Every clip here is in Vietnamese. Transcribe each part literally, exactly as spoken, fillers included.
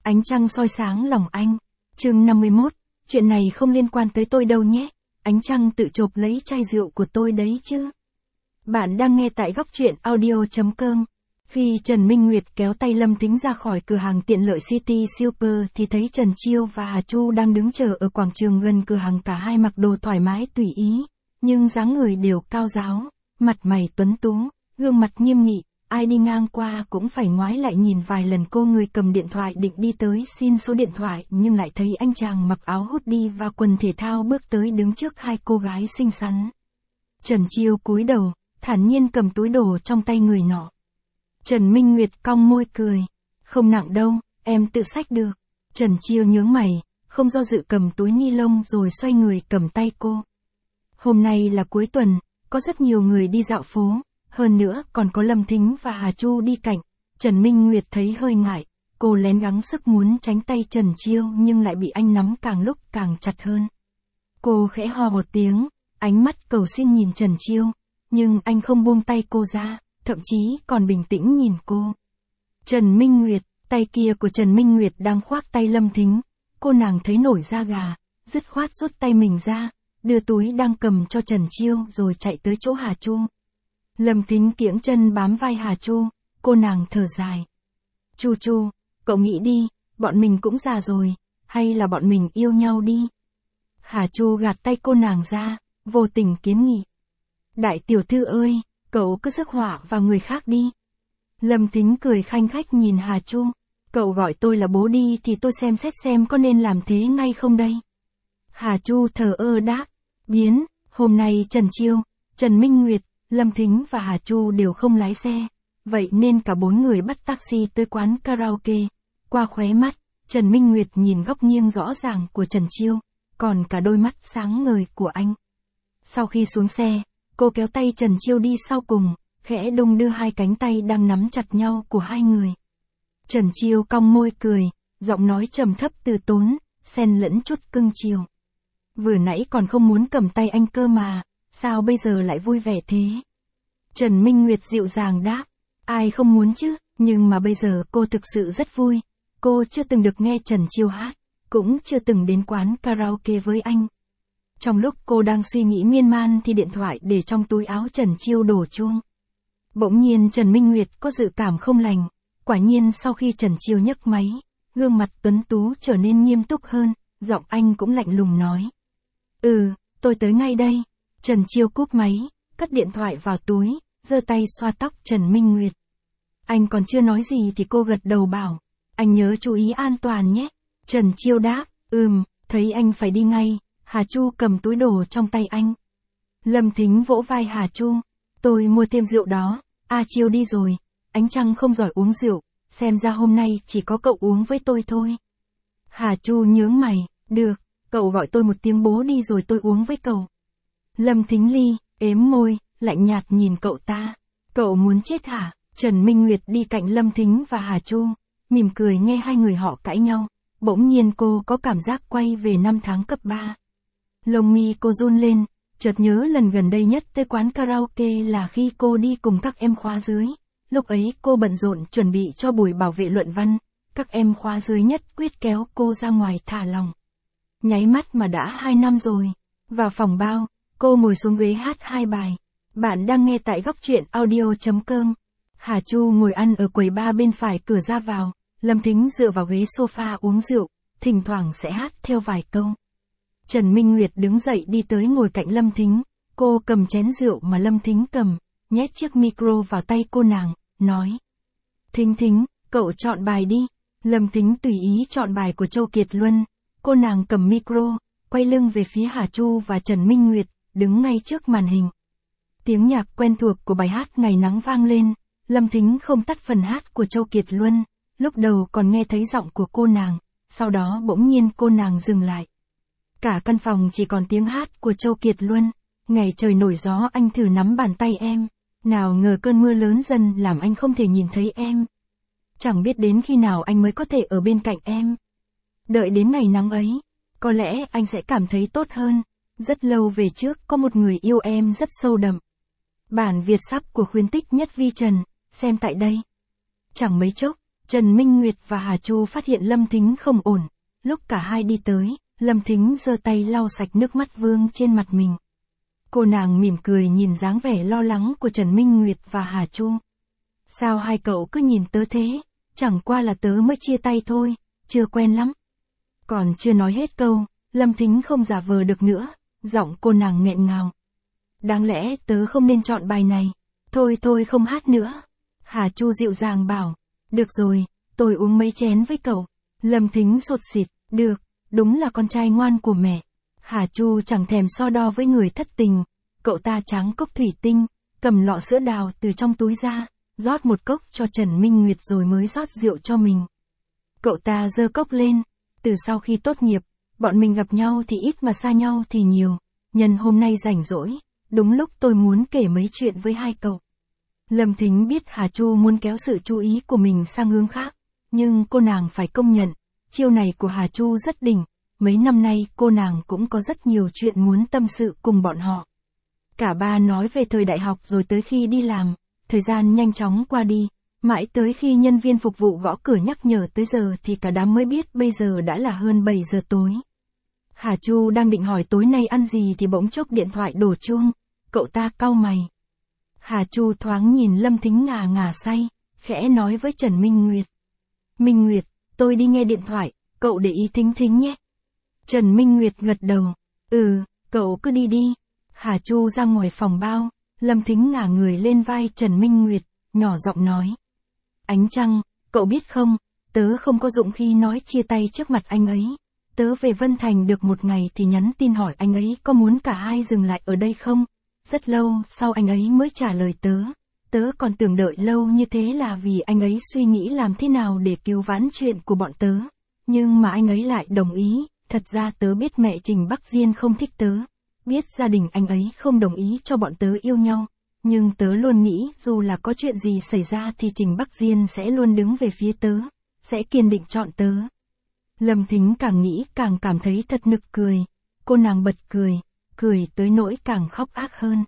Ánh trăng soi sáng lòng anh. Chương năm mươi mốt, chuyện này không liên quan tới tôi đâu nhé. Ánh trăng tự chộp lấy chai rượu của tôi đấy chứ. Bạn đang nghe tại góc truyện audio chấm com. Khi Trần Minh Nguyệt kéo tay Lâm Thính ra khỏi cửa hàng tiện lợi City Super thì thấy Trần Chiêu và Hà Chu đang đứng chờ ở quảng trường gần cửa hàng, cả hai mặc đồ thoải mái tùy ý, nhưng dáng người đều cao ráo, mặt mày tuấn tú, gương mặt nghiêm nghị, ai đi ngang qua cũng phải ngoái lại nhìn vài lần. Cô người cầm điện thoại định đi tới xin số điện thoại nhưng lại thấy anh chàng mặc áo hoodie và quần thể thao bước tới đứng trước hai cô gái xinh xắn. Trần Chiêu cúi đầu, thản nhiên cầm túi đồ trong tay người nọ. Trần Minh Nguyệt cong môi cười, không nặng đâu, em tự xách được. Trần Chiêu nhướng mày, không do dự cầm túi ni lông rồi xoay người cầm tay cô. Hôm nay là cuối tuần, có rất nhiều người đi dạo phố, hơn nữa còn có Lâm Thính và Hà Chu đi cạnh. Trần Minh Nguyệt thấy hơi ngại, cô lén gắng sức muốn tránh tay Trần Chiêu nhưng lại bị anh nắm càng lúc càng chặt hơn. Cô khẽ ho một tiếng, ánh mắt cầu xin nhìn Trần Chiêu, nhưng anh không buông tay cô ra, thậm chí còn bình tĩnh nhìn cô. Trần Minh Nguyệt, tay kia của Trần Minh Nguyệt đang khoác tay Lâm Thính, cô nàng thấy nổi da gà, dứt khoát rút tay mình ra, đưa túi đang cầm cho Trần Chiêu rồi chạy tới chỗ Hà Chu. Lâm Thính kiễng chân bám vai Hà Chu, cô nàng thở dài. Chu Chu, cậu nghĩ đi, bọn mình cũng già rồi, hay là bọn mình yêu nhau đi. Hà Chu gạt tay cô nàng ra, vô tình kiến nghị. Đại tiểu thư ơi, cậu cứ rước họa vào người khác đi. Lâm Thính cười khanh khách nhìn Hà Chu, cậu gọi tôi là bố đi thì tôi xem xét xem có nên làm thế ngay không đây. Hà Chu thờ ơ đáp, biến, hôm nay Trần Chiêu, Trần Minh Nguyệt, Lâm Thính và Hà Chu đều không lái xe, vậy nên cả bốn người bắt taxi tới quán karaoke. Qua khóe mắt, Trần Minh Nguyệt nhìn góc nghiêng rõ ràng của Trần Chiêu, còn cả đôi mắt sáng ngời của anh. Sau khi xuống xe, cô kéo tay Trần Chiêu đi sau cùng, khẽ đung đưa hai cánh tay đang nắm chặt nhau của hai người. Trần Chiêu cong môi cười, giọng nói trầm thấp từ tốn, xen lẫn chút cưng chiều. Vừa nãy còn không muốn cầm tay anh cơ mà, sao bây giờ lại vui vẻ thế? Trần Minh Nguyệt dịu dàng đáp, ai không muốn chứ, nhưng mà bây giờ cô thực sự rất vui. Cô chưa từng được nghe Trần Chiêu hát, cũng chưa từng đến quán karaoke với anh. Trong lúc cô đang suy nghĩ miên man thì điện thoại để trong túi áo Trần Chiêu đổ chuông. Bỗng nhiên Trần Minh Nguyệt có dự cảm không lành, quả nhiên sau khi Trần Chiêu nhấc máy, gương mặt tuấn tú trở nên nghiêm túc hơn, giọng anh cũng lạnh lùng nói. Ừ, tôi tới ngay đây. Trần Chiêu cúp máy, cất điện thoại vào túi, giơ tay xoa tóc Trần Minh Nguyệt. Anh còn chưa nói gì thì cô gật đầu bảo, anh nhớ chú ý an toàn nhé. Trần Chiêu đáp, ừm, thấy anh phải đi ngay. Hà Chu cầm túi đồ trong tay anh. Lâm Thính vỗ vai Hà Chu, tôi mua thêm rượu đó. A Chiêu đi rồi, ánh trăng không giỏi uống rượu, xem ra hôm nay chỉ có cậu uống với tôi thôi. Hà Chu nhướng mày, được, cậu gọi tôi một tiếng bố đi rồi tôi uống với cậu. Lâm Thính ly, ếm môi, lạnh nhạt nhìn cậu ta. Cậu muốn chết hả? Trần Minh Nguyệt đi cạnh Lâm Thính và Hà Chu, mỉm cười nghe hai người họ cãi nhau. Bỗng nhiên cô có cảm giác quay về năm tháng cấp ba. Lông mi cô run lên, chợt nhớ lần gần đây nhất tới quán karaoke là khi cô đi cùng các em khóa dưới. Lúc ấy cô bận rộn chuẩn bị cho buổi bảo vệ luận văn, các em khóa dưới nhất quyết kéo cô ra ngoài thả lỏng. Nháy mắt mà đã hai năm rồi. Vào phòng bao, cô ngồi xuống ghế hát hai bài. Bạn đang nghe tại góc truyện audio chấm com. Hà Chu ngồi ăn ở quầy bar bên phải cửa ra vào, Lâm Thính dựa vào ghế sofa uống rượu, thỉnh thoảng sẽ hát theo vài câu. Trần Minh Nguyệt đứng dậy đi tới ngồi cạnh Lâm Thính, cô cầm chén rượu mà Lâm Thính cầm, nhét chiếc micro vào tay cô nàng, nói. Thính Thính, cậu chọn bài đi. Lâm Thính tùy ý chọn bài của Châu Kiệt Luân, cô nàng cầm micro, quay lưng về phía Hà Chu và Trần Minh Nguyệt, đứng ngay trước màn hình. Tiếng nhạc quen thuộc của bài hát Ngày Nắng vang lên, Lâm Thính không tắt phần hát của Châu Kiệt Luân, lúc đầu còn nghe thấy giọng của cô nàng, sau đó bỗng nhiên cô nàng dừng lại. Cả căn phòng chỉ còn tiếng hát của Châu Kiệt Luân. Ngày trời nổi gió anh thử nắm bàn tay em, nào ngờ cơn mưa lớn dần làm anh không thể nhìn thấy em. Chẳng biết đến khi nào anh mới có thể ở bên cạnh em. Đợi đến ngày nắng ấy, có lẽ anh sẽ cảm thấy tốt hơn. Rất lâu về trước có một người yêu em rất sâu đậm. Bản Việt sắp của khuyến tích nhất Vi Trần, xem tại đây. Chẳng mấy chốc, Trần Minh Nguyệt và Hà Chu phát hiện Lâm Thính không ổn. Lúc cả hai đi tới, Lâm Thính giơ tay lau sạch nước mắt vương trên mặt mình. Cô nàng mỉm cười nhìn dáng vẻ lo lắng của Trần Minh Nguyệt và Hà Chu. Sao hai cậu cứ nhìn tớ thế, chẳng qua là tớ mới chia tay thôi, chưa quen lắm. Còn chưa nói hết câu, Lâm Thính không giả vờ được nữa, giọng cô nàng nghẹn ngào. Đáng lẽ tớ không nên chọn bài này, thôi thôi không hát nữa. Hà Chu dịu dàng bảo, được rồi, tôi uống mấy chén với cậu. Lâm Thính sụt sịt, được, đúng là con trai ngoan của mẹ. Hà Chu chẳng thèm so đo với người thất tình, cậu ta tráng cốc thủy tinh, cầm lọ sữa đào từ trong túi ra, rót một cốc cho Trần Minh Nguyệt rồi mới rót rượu cho mình. Cậu ta giơ cốc lên, từ sau khi tốt nghiệp, bọn mình gặp nhau thì ít mà xa nhau thì nhiều, nhân hôm nay rảnh rỗi, đúng lúc tôi muốn kể mấy chuyện với hai cậu. Lâm Thính biết Hà Chu muốn kéo sự chú ý của mình sang hướng khác, nhưng cô nàng phải công nhận, chiêu này của Hà Chu rất đỉnh, mấy năm nay cô nàng cũng có rất nhiều chuyện muốn tâm sự cùng bọn họ. Cả ba nói về thời đại học rồi tới khi đi làm, thời gian nhanh chóng qua đi, mãi tới khi nhân viên phục vụ gõ cửa nhắc nhở tới giờ thì cả đám mới biết bây giờ đã là hơn bảy giờ tối. Hà Chu đang định hỏi tối nay ăn gì thì bỗng chốc điện thoại đổ chuông, cậu ta cau mày. Hà Chu thoáng nhìn Lâm Thính ngà ngà say, khẽ nói với Trần Minh Nguyệt. Minh Nguyệt, tôi đi nghe điện thoại, cậu để ý Thính Thính nhé. Trần Minh Nguyệt gật đầu, ừ, cậu cứ đi đi. Hà Chu ra ngoài phòng bao, Lâm Thính ngả người lên vai Trần Minh Nguyệt, nhỏ giọng nói. Ánh Trăng, cậu biết không, tớ không có dụng khi nói chia tay trước mặt anh ấy. Tớ về Vân Thành được một ngày thì nhắn tin hỏi anh ấy có muốn cả hai dừng lại ở đây không? Rất lâu sau anh ấy mới trả lời tớ. Tớ còn tưởng đợi lâu như thế là vì anh ấy suy nghĩ làm thế nào để cứu vãn chuyện của bọn tớ. Nhưng mà anh ấy lại đồng ý, thật ra tớ biết mẹ Trình Bắc Diên không thích tớ. Biết gia đình anh ấy không đồng ý cho bọn tớ yêu nhau. Nhưng tớ luôn nghĩ dù là có chuyện gì xảy ra thì Trình Bắc Diên sẽ luôn đứng về phía tớ. Sẽ kiên định chọn tớ. Lâm Thính càng nghĩ càng cảm thấy thật nực cười. Cô nàng bật cười, cười tới nỗi càng khóc ác hơn.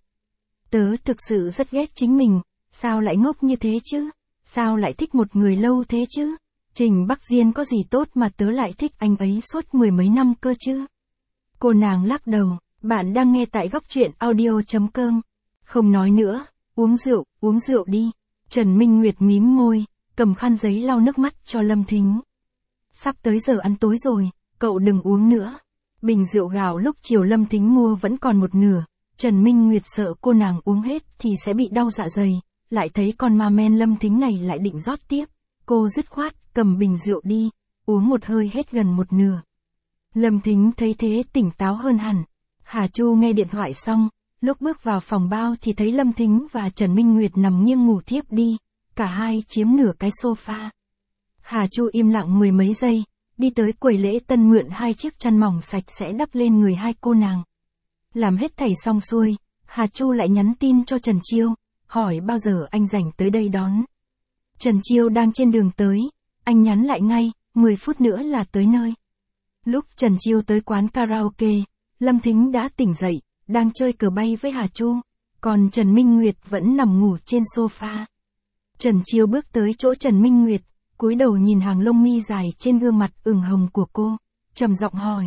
Tớ thực sự rất ghét chính mình, sao lại ngốc như thế chứ? Sao lại thích một người lâu thế chứ? Trình Bắc Diên có gì tốt mà tớ lại thích anh ấy suốt mười mấy năm cơ chứ? Cô nàng lắc đầu, bạn đang nghe tại góc truyện audio chấm com. Không nói nữa, uống rượu, uống rượu đi. Trần Minh Nguyệt mím môi, cầm khăn giấy lau nước mắt cho Lâm Thính. Sắp tới giờ ăn tối rồi, cậu đừng uống nữa. Bình rượu gạo lúc chiều Lâm Thính mua vẫn còn một nửa. Trần Minh Nguyệt sợ cô nàng uống hết thì sẽ bị đau dạ dày. Lại thấy con ma men Lâm Thính này lại định rót tiếp. Cô dứt khoát, cầm bình rượu đi, uống một hơi hết gần một nửa. Lâm Thính thấy thế tỉnh táo hơn hẳn. Hà Chu nghe điện thoại xong, lúc bước vào phòng bao thì thấy Lâm Thính và Trần Minh Nguyệt nằm nghiêng ngủ thiếp đi. Cả hai chiếm nửa cái sofa. Hà Chu im lặng mười mấy giây, đi tới quầy lễ tân mượn hai chiếc chăn mỏng sạch sẽ đắp lên người hai cô nàng. Làm hết thảy xong xuôi, Hà Chu lại nhắn tin cho Trần Chiêu, hỏi bao giờ anh rảnh tới đây đón. Trần Chiêu đang trên đường tới, anh nhắn lại ngay, mười phút nữa là tới nơi. Lúc Trần Chiêu tới quán karaoke, Lâm Thính đã tỉnh dậy, đang chơi cờ bay với Hà Chu, còn Trần Minh Nguyệt vẫn nằm ngủ trên sofa. Trần Chiêu bước tới chỗ Trần Minh Nguyệt, cúi đầu nhìn hàng lông mi dài trên gương mặt ửng hồng của cô, trầm giọng hỏi.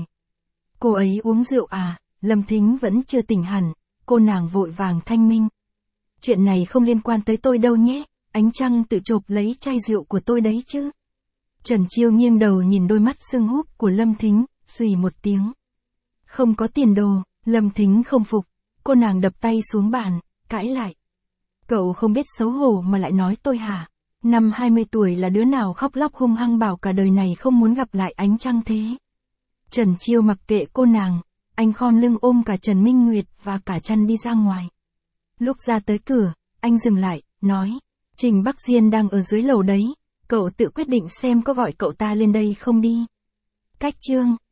Cô ấy uống rượu à? Lâm Thính vẫn chưa tỉnh hẳn, cô nàng vội vàng thanh minh. Chuyện này không liên quan tới tôi đâu nhé, Ánh Trăng tự chộp lấy chai rượu của tôi đấy chứ. Trần Chiêu nghiêng đầu nhìn đôi mắt sưng húp của Lâm Thính, xùy một tiếng. Không có tiền đồ, Lâm Thính không phục, cô nàng đập tay xuống bàn, cãi lại. Cậu không biết xấu hổ mà lại nói tôi hả? Năm hai mươi tuổi là đứa nào khóc lóc hung hăng bảo cả đời này không muốn gặp lại Ánh Trăng thế. Trần Chiêu mặc kệ cô nàng, anh khom lưng ôm cả Trần Minh Nguyệt và cả chăn đi ra ngoài. Lúc ra tới cửa, anh dừng lại, nói, Trình Bắc Diên đang ở dưới lầu đấy, cậu tự quyết định xem có gọi cậu ta lên đây không đi. Cách chương